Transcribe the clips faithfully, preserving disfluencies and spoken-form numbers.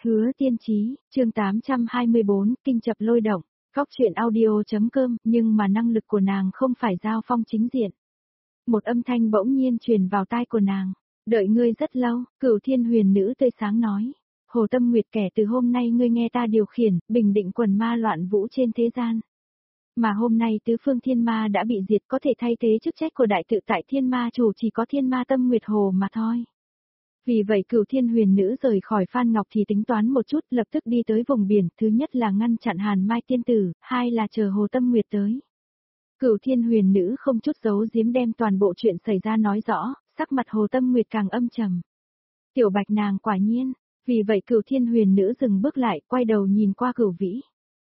Hứa Tiên Chí, chương tám trăm hai mươi bốn, kinh chập lôi động, góc chuyện audio.com, nhưng mà năng lực của nàng không phải giao phong chính diện. Một âm thanh bỗng nhiên truyền vào tai của nàng, đợi ngươi rất lâu, Cửu Thiên Huyền Nữ tươi sáng nói. Hồ Tâm Nguyệt, kẻ từ hôm nay ngươi nghe ta điều khiển, bình định quần ma loạn vũ trên thế gian. Mà hôm nay tứ phương thiên ma đã bị diệt, có thể thay thế chức trách của đại tự tại thiên ma chủ chỉ có Thiên Ma Tâm Nguyệt Hồ mà thôi. Vì vậy Cửu Thiên Huyền Nữ rời khỏi Phan Ngọc thì tính toán một chút, lập tức đi tới vùng biển, thứ nhất là ngăn chặn Hàn Mai tiên tử, hai là chờ Hồ Tâm Nguyệt tới. Cửu Thiên Huyền Nữ không chút giấu giếm đem toàn bộ chuyện xảy ra nói rõ, sắc mặt Hồ Tâm Nguyệt càng âm trầm. Tiểu Bạch nàng quả nhiên, vì vậy Cửu Thiên Huyền Nữ dừng bước lại, quay đầu nhìn qua Cửu Vĩ.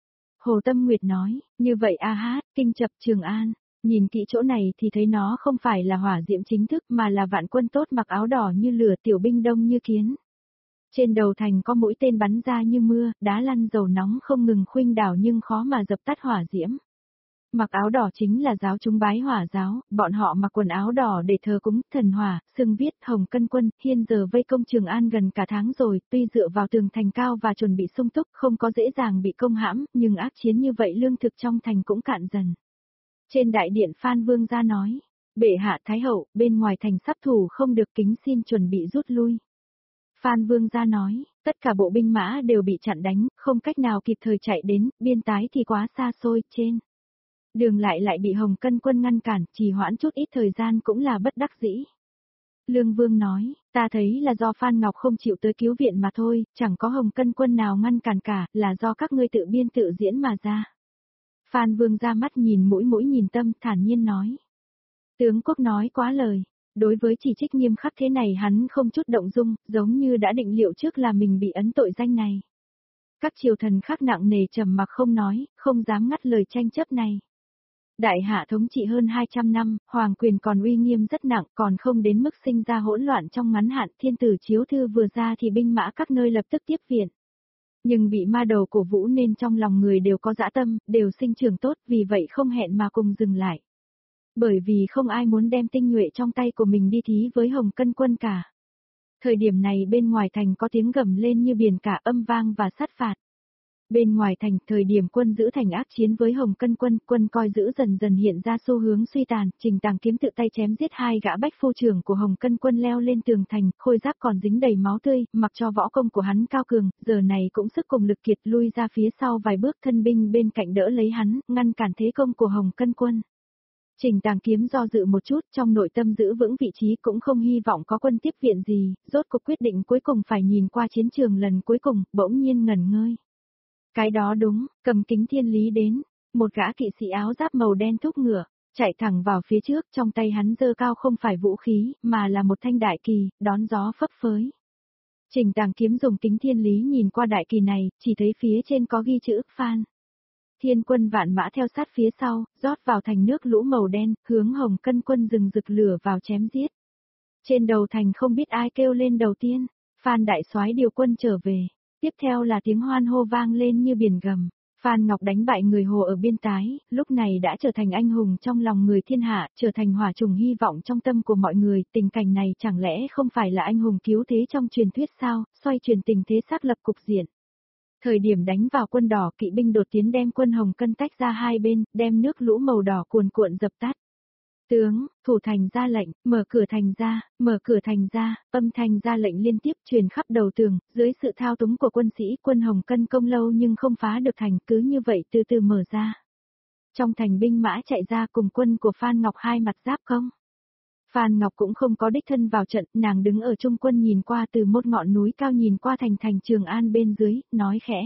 Hồ Tâm Nguyệt nói, như vậy a hát, kinh chập Trường An. Nhìn kỹ chỗ này thì thấy nó không phải là hỏa diễm chính thức mà là vạn quân tốt mặc áo đỏ như lửa, tiểu binh đông như kiến. Trên đầu thành có mũi tên bắn ra như mưa, đá lăn dầu nóng không ngừng khuynh đảo nhưng khó mà dập tắt hỏa diễm. Mặc áo đỏ chính là giáo chúng bái hỏa giáo, bọn họ mặc quần áo đỏ để thờ cúng thần hỏa, xưng viết Hồng Cân Quân, hiện giờ vây công Trường An gần cả tháng rồi, tuy dựa vào tường thành cao và chuẩn bị sung túc không có dễ dàng bị công hãm, nhưng ác chiến như vậy lương thực trong thành cũng cạn dần. Trên đại điện Phan Vương gia nói, bệ hạ thái hậu, bên ngoài thành sắp thủ không được, kính xin chuẩn bị rút lui. Phan Vương gia nói, tất cả bộ binh mã đều bị chặn đánh, không cách nào kịp thời chạy đến, biên tái thì quá xa xôi, trên đường lại lại bị Hồng Cân Quân ngăn cản, trì hoãn chút ít thời gian cũng là bất đắc dĩ. Lương Vương nói, ta thấy là do Phan Ngọc không chịu tới cứu viện mà thôi, chẳng có Hồng Cân Quân nào ngăn cản cả, là do các ngươi tự biên tự diễn mà ra. Phan Vương ra mắt nhìn mũi mũi nhìn tâm, thản nhiên nói. Tướng quốc nói quá lời, đối với chỉ trích nghiêm khắc thế này hắn không chút động dung, giống như đã định liệu trước là mình bị ấn tội danh này. Các triều thần khác nặng nề trầm mặc không nói, không dám ngắt lời tranh chấp này. Đại hạ thống trị hơn hai trăm năm, hoàng quyền còn uy nghiêm rất nặng, còn không đến mức sinh ra hỗn loạn trong ngắn hạn. Thiên tử chiếu thư vừa ra thì binh mã các nơi lập tức tiếp viện. Nhưng bị ma đầu cổ vũ nên trong lòng người đều có dã tâm, đều sinh trưởng tốt, vì vậy không hẹn mà cùng dừng lại. Bởi vì không ai muốn đem tinh nhuệ trong tay của mình đi thí với Hồng Cân Quân cả. Thời điểm này bên ngoài thành có tiếng gầm lên như biển cả, âm vang và sát phạt. Bên ngoài thành, thời điểm quân giữ thành ác chiến với Hồng Cân Quân, quân coi giữ dần dần hiện ra xu hướng suy tàn, Trình Tàng Kiếm tự tay chém giết hai gã bách phu trưởng của Hồng Cân Quân leo lên tường thành, khôi giáp còn dính đầy máu tươi, mặc cho võ công của hắn cao cường, giờ này cũng sức cùng lực kiệt, lui ra phía sau vài bước, thân binh bên cạnh đỡ lấy hắn, ngăn cản thế công của Hồng Cân Quân. Trình Tàng Kiếm do dự một chút, trong nội tâm giữ vững vị trí, cũng không hy vọng có quân tiếp viện gì, rốt cuộc quyết định cuối cùng phải nhìn qua chiến trường lần cuối cùng, bỗng nhiên ngẩn ngơi. Cái đó đúng, cầm kính thiên lý đến, một gã kỵ sĩ áo giáp màu đen thúc ngựa, chạy thẳng vào phía trước, trong tay hắn giơ cao không phải vũ khí, mà là một thanh đại kỳ, đón gió phấp phới. Trình Tàng Kiếm dùng kính thiên lý nhìn qua đại kỳ này, chỉ thấy phía trên có ghi chữ Phan. Thiên quân vạn mã theo sát phía sau, rót vào thành nước lũ màu đen, hướng Hồng Cân Quân rừng rực lửa vào chém giết. Trên đầu thành không biết ai kêu lên đầu tiên, Phan đại soái điều quân trở về. Tiếp theo là tiếng hoan hô vang lên như biển gầm. Phan Ngọc đánh bại người Hồ ở biên tái, lúc này đã trở thành anh hùng trong lòng người thiên hạ, trở thành hỏa trùng hy vọng trong tâm của mọi người. Tình cảnh này chẳng lẽ không phải là anh hùng cứu thế trong truyền thuyết sao, xoay chuyển tình thế xác lập cục diện. Thời điểm đánh vào quân đỏ, kỵ binh đột tiến đem quân Hồng Cân tách ra hai bên, đem nước lũ màu đỏ cuồn cuộn dập tắt. Tướng, thủ thành ra lệnh, mở cửa thành ra, mở cửa thành ra, âm thanh ra lệnh liên tiếp truyền khắp đầu tường, dưới sự thao túng của quân sĩ, quân Hồng Cân công lâu nhưng không phá được thành, cứ như vậy từ từ mở ra. Trong thành binh mã chạy ra cùng quân của Phan Ngọc hai mặt giáp công. Phan Ngọc cũng không có đích thân vào trận, nàng đứng ở trung quân nhìn qua từ một ngọn núi cao nhìn qua thành thành Trường An bên dưới, nói khẽ.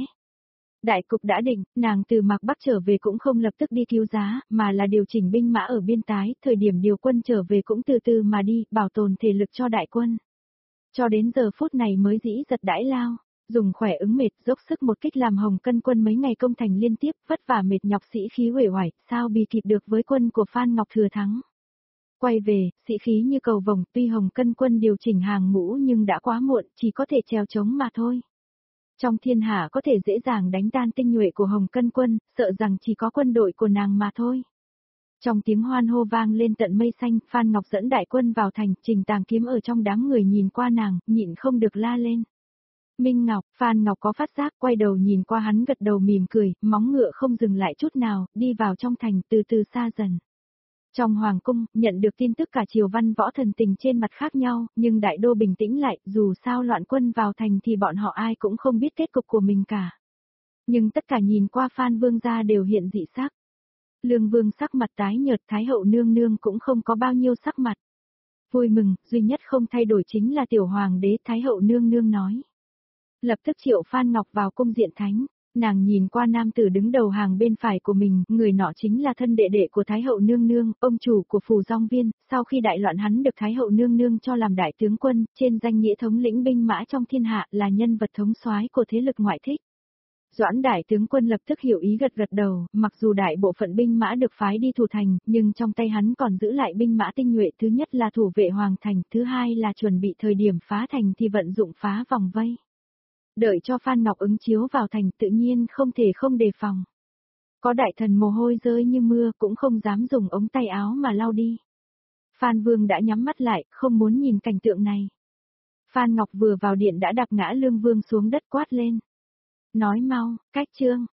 Đại cục đã định, nàng từ Mạc Bắc trở về cũng không lập tức đi cứu giá, mà là điều chỉnh binh mã ở biên tái, thời điểm điều quân trở về cũng từ từ mà đi, bảo tồn thể lực cho đại quân. Cho đến giờ phút này mới dĩ giật đãi lao, dùng khỏe ứng mệt, dốc sức một kích làm Hồng Cân Quân mấy ngày công thành liên tiếp, vất vả mệt nhọc sĩ khí uể oải, sao bì kịp được với quân của Phan Ngọc thừa thắng. Quay về, sĩ khí như cầu vồng, tuy Hồng Cân Quân điều chỉnh hàng ngũ nhưng đã quá muộn, chỉ có thể trèo trống mà thôi. Trong thiên hạ có thể dễ dàng đánh tan tinh nhuệ của Hồng Cân Quân, sợ rằng chỉ có quân đội của nàng mà thôi. Trong tiếng hoan hô vang lên tận mây xanh, Phan Ngọc dẫn đại quân vào thành, Trình Tàng Kiếm ở trong đám người nhìn qua nàng, nhịn không được la lên. Minh Ngọc, Phan Ngọc có phát giác, quay đầu nhìn qua hắn gật đầu mỉm cười, móng ngựa không dừng lại chút nào, đi vào trong thành từ từ xa dần. Trong hoàng cung, nhận được tin tức cả triều văn võ thần tình trên mặt khác nhau, nhưng đại đô bình tĩnh lại, dù sao loạn quân vào thành thì bọn họ ai cũng không biết kết cục của mình cả. Nhưng tất cả nhìn qua Phan Vương gia đều hiện dị sắc. Lương Vương sắc mặt tái nhợt, Thái hậu nương nương cũng không có bao nhiêu sắc mặt. Vui mừng, duy nhất không thay đổi chính là tiểu hoàng đế, Thái hậu nương nương nói. Lập tức triệu Phan Ngọc vào cung diện thánh, nàng nhìn qua nam tử đứng đầu hàng bên phải của mình, người nọ chính là thân đệ đệ của Thái hậu nương nương, ông chủ của Phù Dong Viên, sau khi đại loạn hắn được Thái hậu nương nương cho làm đại tướng quân, trên danh nghĩa thống lĩnh binh mã trong thiên hạ, là nhân vật thống soái của thế lực ngoại thích. Doãn đại tướng quân lập tức hiểu ý gật gật đầu, mặc dù đại bộ phận binh mã được phái đi thủ thành, nhưng trong tay hắn còn giữ lại binh mã tinh nhuệ, thứ nhất là thủ vệ hoàng thành, thứ hai là chuẩn bị thời điểm phá thành thì vận dụng phá vòng vây. Đợi cho Phan Ngọc ứng chiếu vào thành tự nhiên không thể không đề phòng. Có đại thần mồ hôi rơi như mưa cũng không dám dùng ống tay áo mà lau đi. Phan Vương đã nhắm mắt lại, không muốn nhìn cảnh tượng này. Phan Ngọc vừa vào điện đã đạp ngã Lương Vương xuống đất quát lên. Nói mau, cách trương,